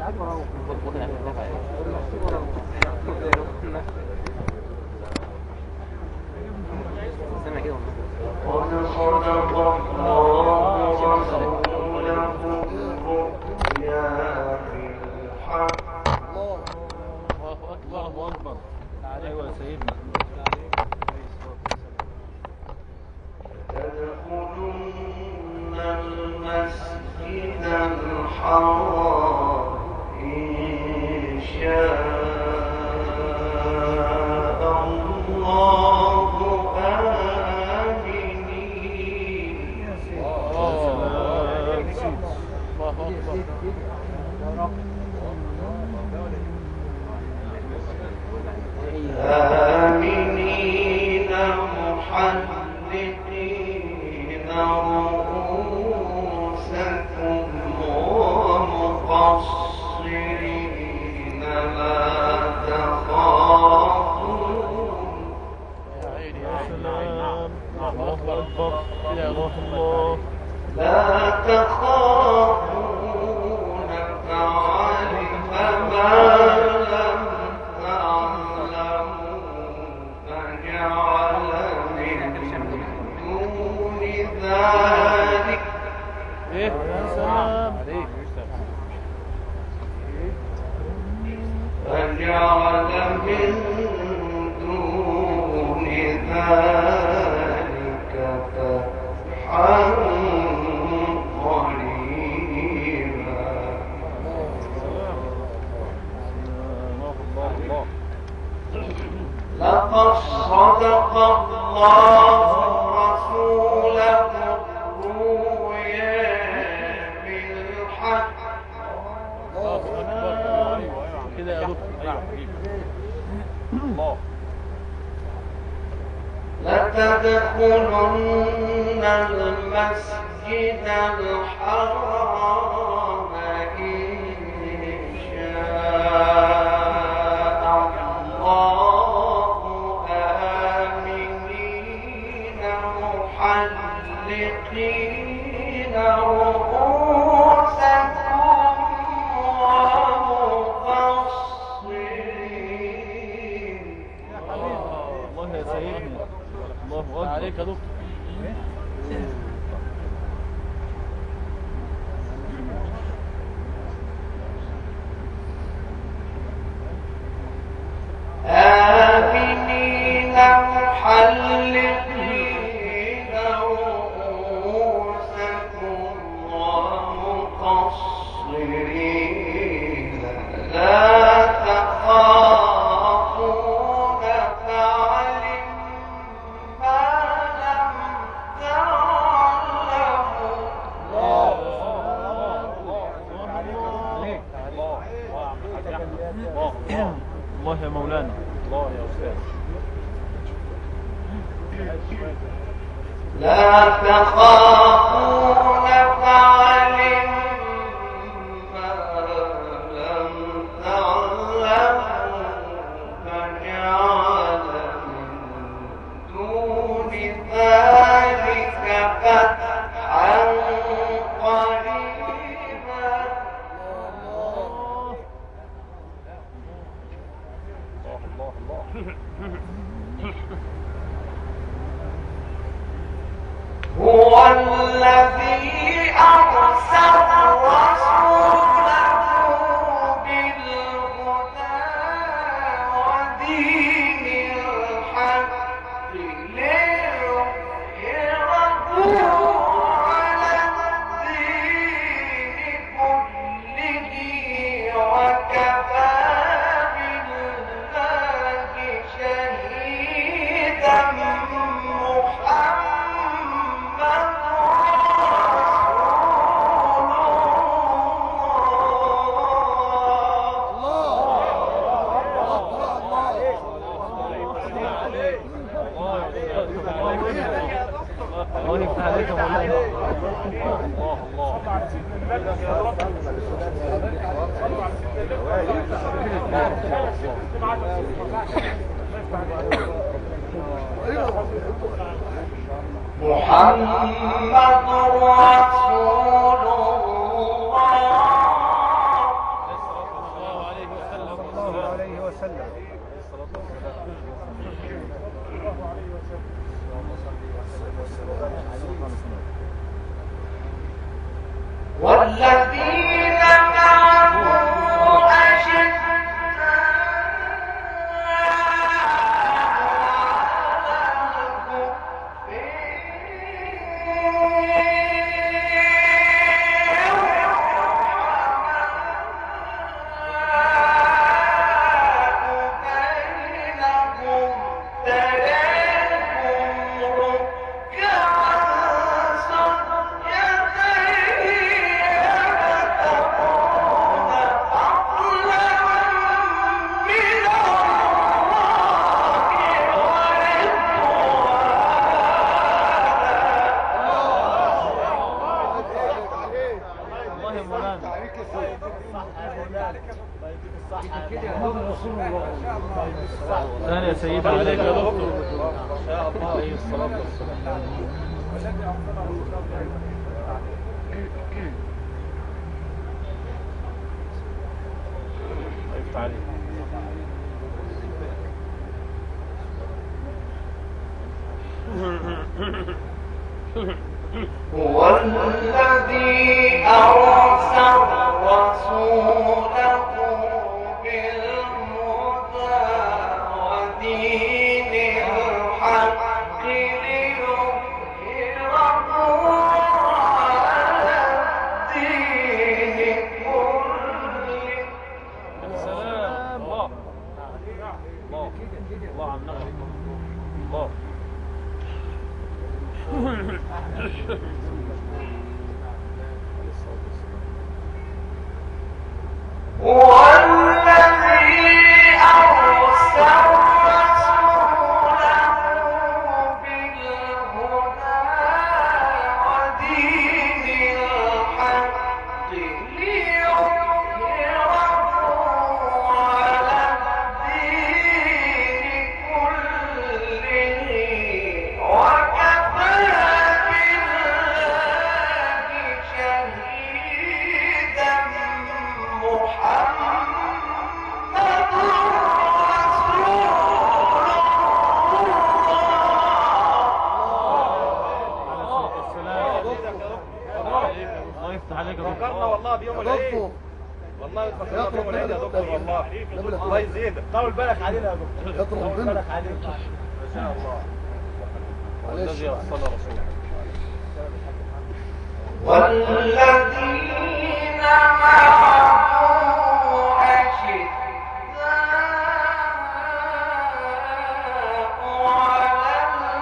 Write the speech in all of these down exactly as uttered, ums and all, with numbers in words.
لتدخلن المسجد الحرام إن شاء الله آمنين محلقين رؤوسكم ومقصرين. الله يا سيدنا، الله أكبر عليك يا دكتور. آمنين محلقين رؤوسكم ومقصرين لا تخافون فعلم ما لم تعلموا. الله يا مولانا، الله يا أستاذ. لا تخافون فعلم ما لم تعلموا فجعل من دون ذلك فتحا قريبا. هو الذي أرسل رسوله بالهدى ودين الحق ليظهره على الدين كله وكفى بالله شهيدا. محمد رسول الله ثاني يا سيدي عليك يا دكتور ان شاء الله عليه الصلاه والسلام. طيب تعالي هو الذي أرسل رسوله بالهدى ودين الحق ليظهره على الدين كله. السلام. الله الله الله على النبي. الله هو الذي أرسل رسوله بالهدى ودين الحق ليظهره على الدين كله وكفى بالله شهيدا. محمد رسول الله يفتح عليك يا دكتور. فكرنا والله بيوم العيد، والله فكرنا بيوم العيد يا دكتور، والله الله يزيدك. طول بالك علينا يا دكتور، طول بالك علينا ما شاء الله. والذي ارسل رسوله والذين معه أشداء على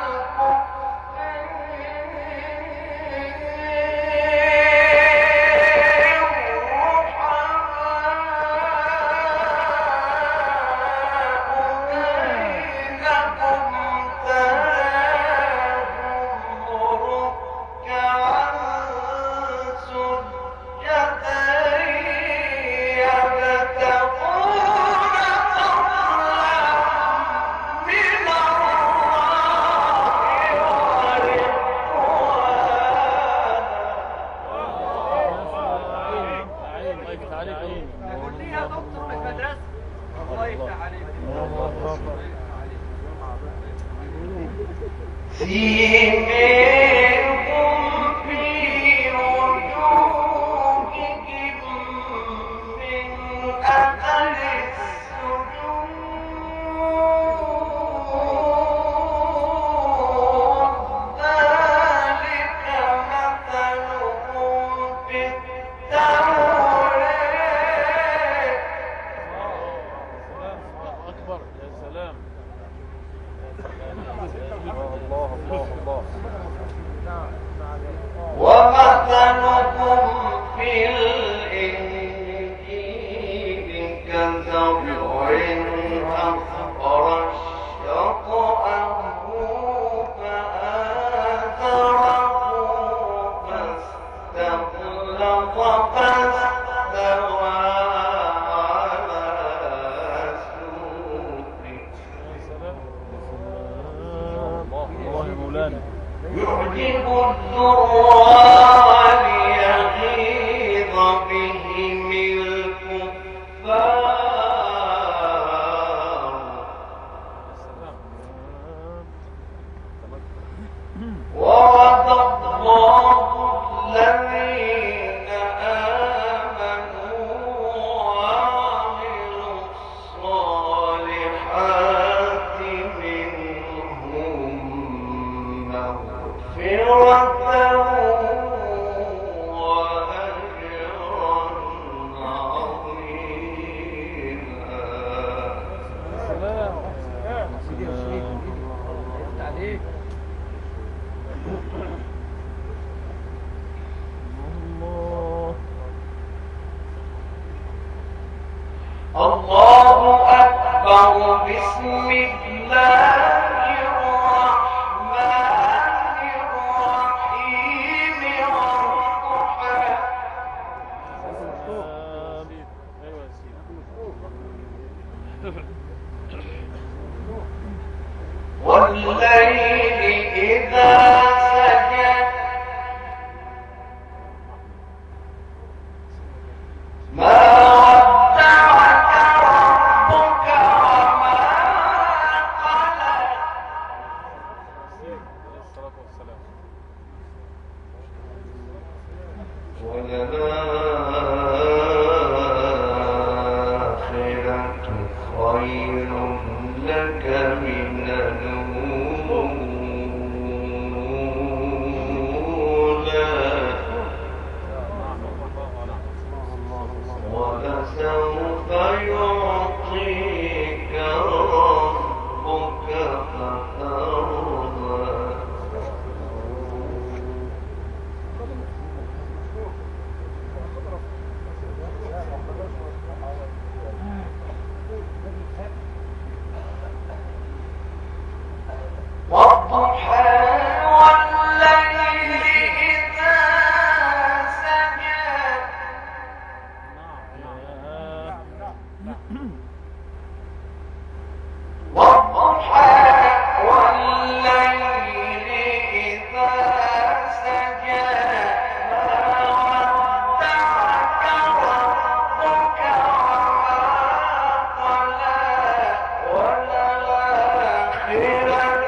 يعجب الضراء ليغيظ بهم الكفار وعد الله الذين آمنوا وعملوا الصالحات منهم مغفرة وأجرا عظيما. الله أكبر. بسم الله الرحمن الرحيم. والضحى والليل إذا سجى ما ودعك ربك وما قلى وللآخرة خير لك من الأولى ولسوف يعطيك ربك فترضى والضحى والليل إذا سجى والضحى والليل إذا سجى ما ودعك ربك وما قلى وللآخرة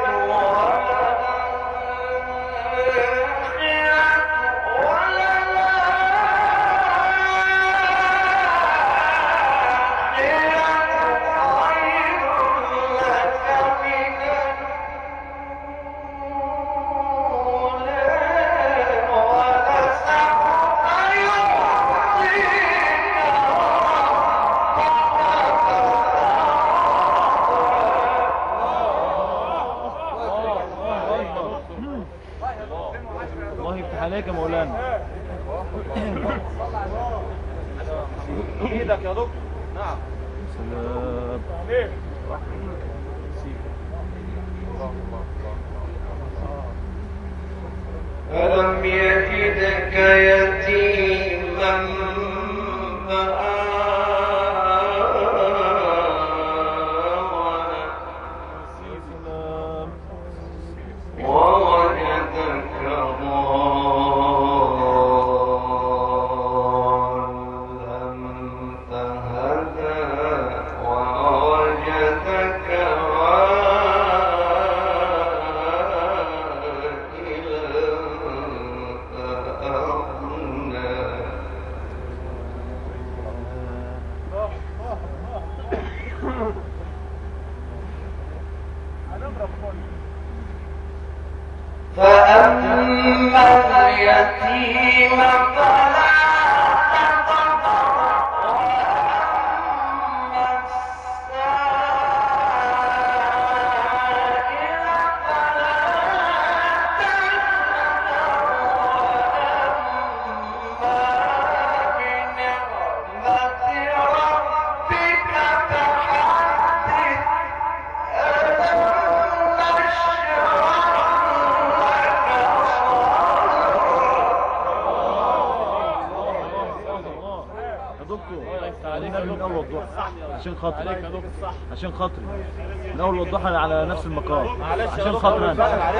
الله يفتح عليك يا مولانا. ايدك يا دكتور. نعم. سلام. ألم يجدك يتيما فآوى ووجدك ضالا فهدى ووجدك فأما اليتيم فلا تقهر وأما السائل فلا تنهر وأما بنعمة ربك فحدث ألم نشرح عشان خاطري عشان خاطري من اول وضحها على نفس المقام عشان خاطري انا.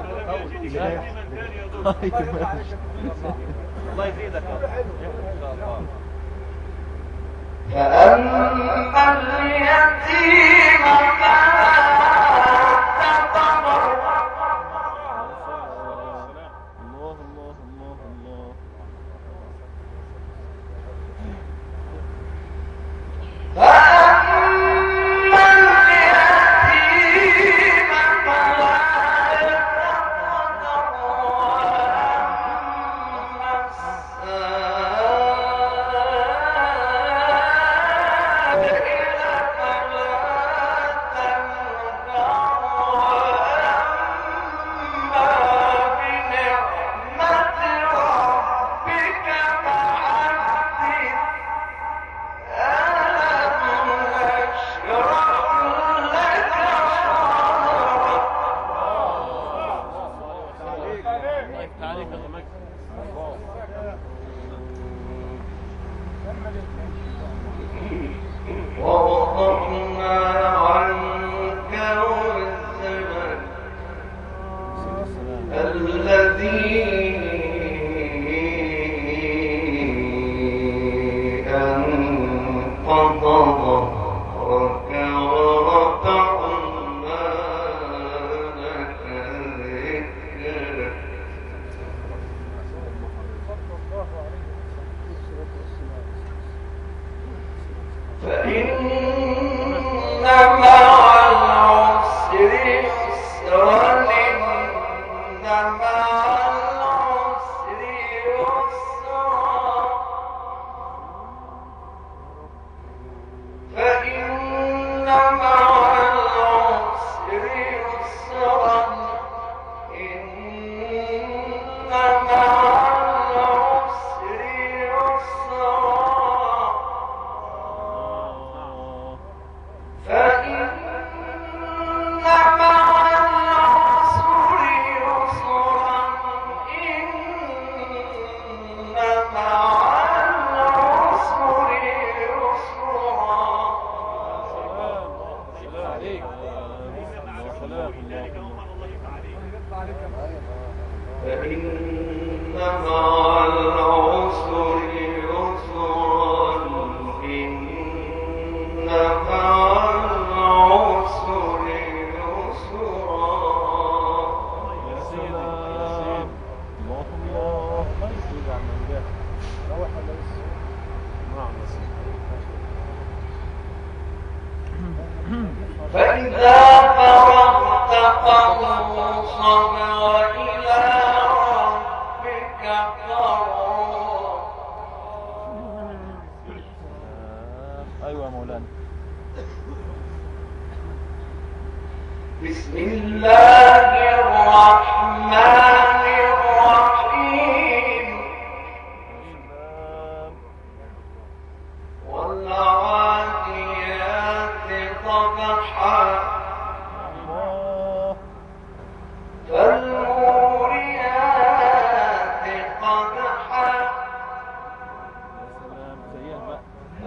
الله يزيدك. فأما اليتيم فلا تقهر الله الله الله الله. فأما اليتيم فلا تقهر وأما السائل فلا تنهر وأما بنعمة ربك فحدث ووضعنا ظهرك ورفعنا لك ذكرك فإن مع العسر يسرا إن مع العسر يسرا فإن مع العسر يسرا إن مع العسر يسرا فإن مع العسر يسرا إن مع العسر يسرا عليك سلام فإن مع العسر يسرا إن مع العسر يسرا يا سلام الله الله يزيد عن النجاح روح ولا لسه؟ نعم فإذا فرغت فانصب وإلى ربك فارغب ايوه يا مولانا بسم الله الرحمن الرحيم والعاديات ضبحا الله فالموريات قدحا يا سلام زيها بقى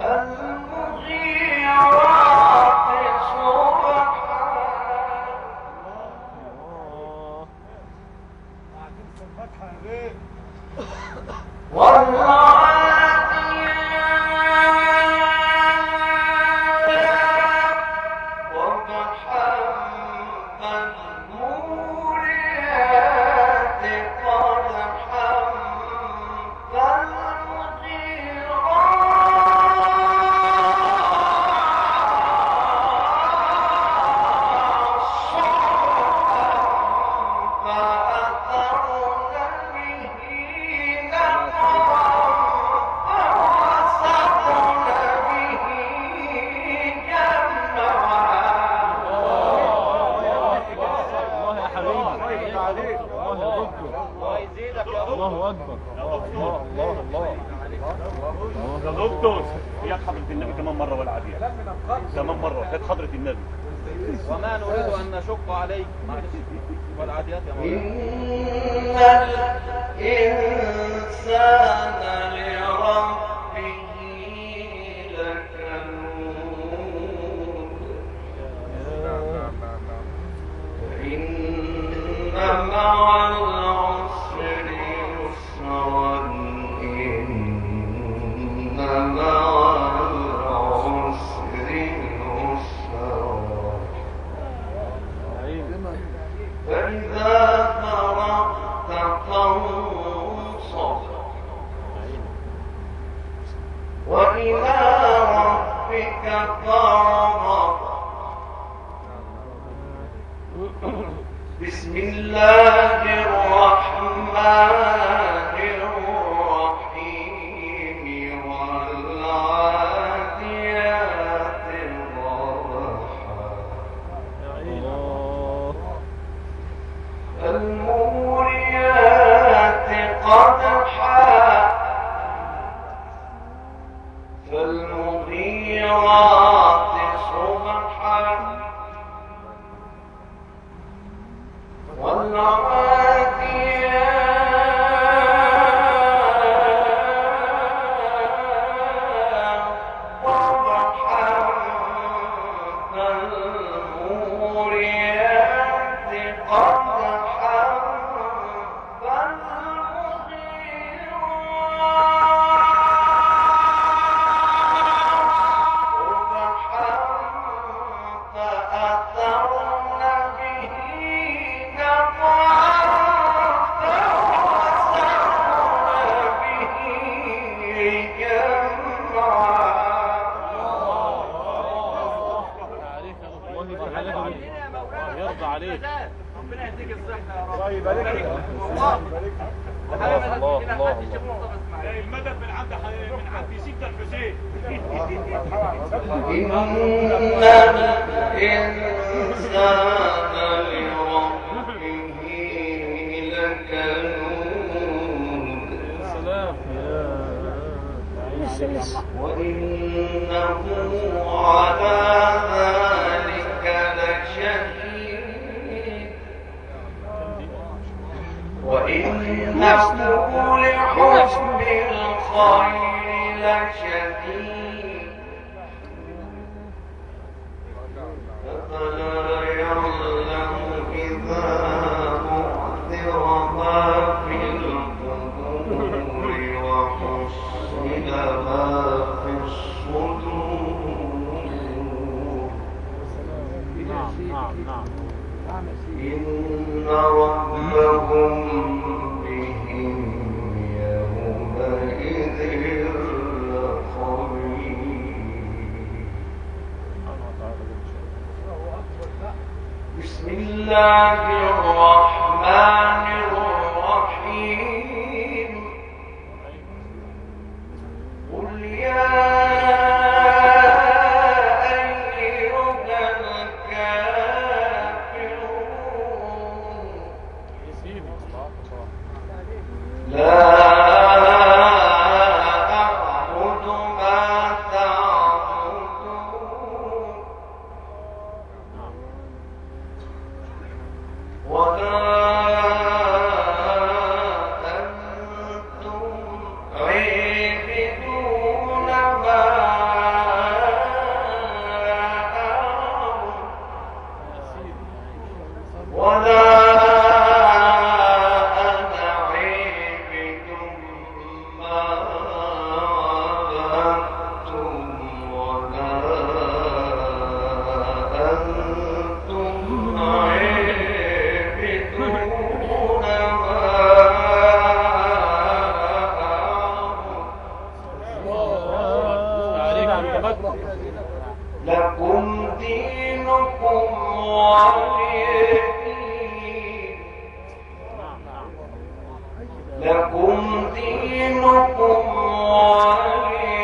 فالمغيرات صبحا الله والعاديات ضبحا فالموريات قدحا فالمغيرات صبحا فأثرن به نقعا فوسطن به جمعا الله يا حبيبي الله يا دكتور الله اكبر الله الله الله يا دكتور هي حضرة النبي كمان مرة والعافية كمان مرة كانت حضرة النبي وما نريد أن نشق عليك والعاديات يا مولانا إن الإنسان لربه لكنود إن مع العسر يسرا إن مع العسر يسرا فإذا فرغت فانصب وإلى ربك فارغب بسم الله الرحمن الرحيم والعاديات ضبحا الله فالموريات قدحا فالمغيرات صبحا والعاديات ضبحا فالموريات قدحا فالمغيرات عليك. ربنا يديك الصحة يا رب. طيب عليك والله الله الله الله المدد من عند من عند سيدنا الحسين. إن الإنسان لربه لكنود سلام وإنه على ذلك لشهيد وإنه لحب الخير لشديد أفلا يعلم إذا بعثر ما في القبور وحصل ما في الصدور نعم نعم إن ربهم بهم يومئذ لخبير بسم الله الرحمن الرحيم قل يا أيها الكافرون لا أعبد ما تعبدون ولا أنتم عابدون ما أعبد ولا أنا عابد ما عبدتم ولا أنتم عابدون ما أعبد لكم دينكم ولي دين لكم دينكم ولي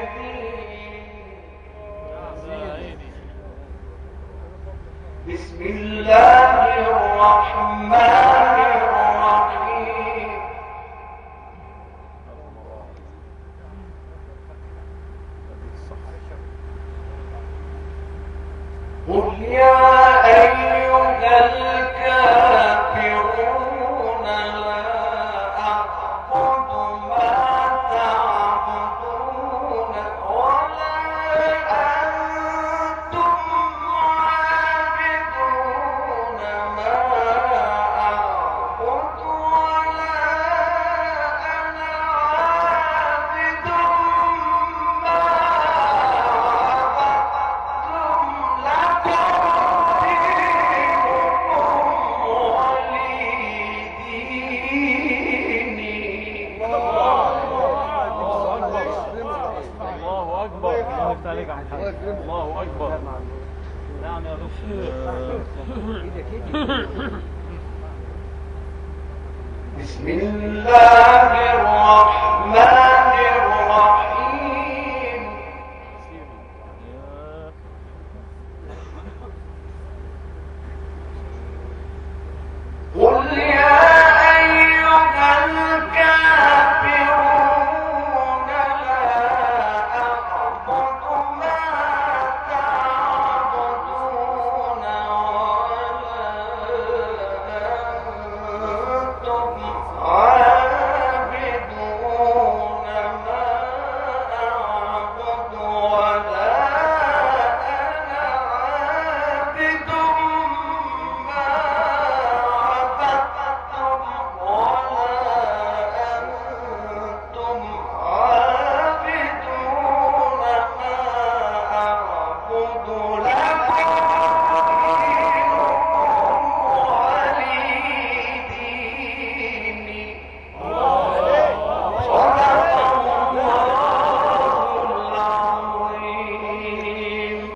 دين بسم الله الرحمن الرحيم قل يا أيها الكافرون لا أعبد ما تعبدون ولا أنتم عابدون ما أعبد ولا أنا عابد ما عبدتم لكم دينكم ولي ديني الله اكبر الله يفتح عليك يا محمد الله اكبر نعم يا دكتور بسم الله الرحمن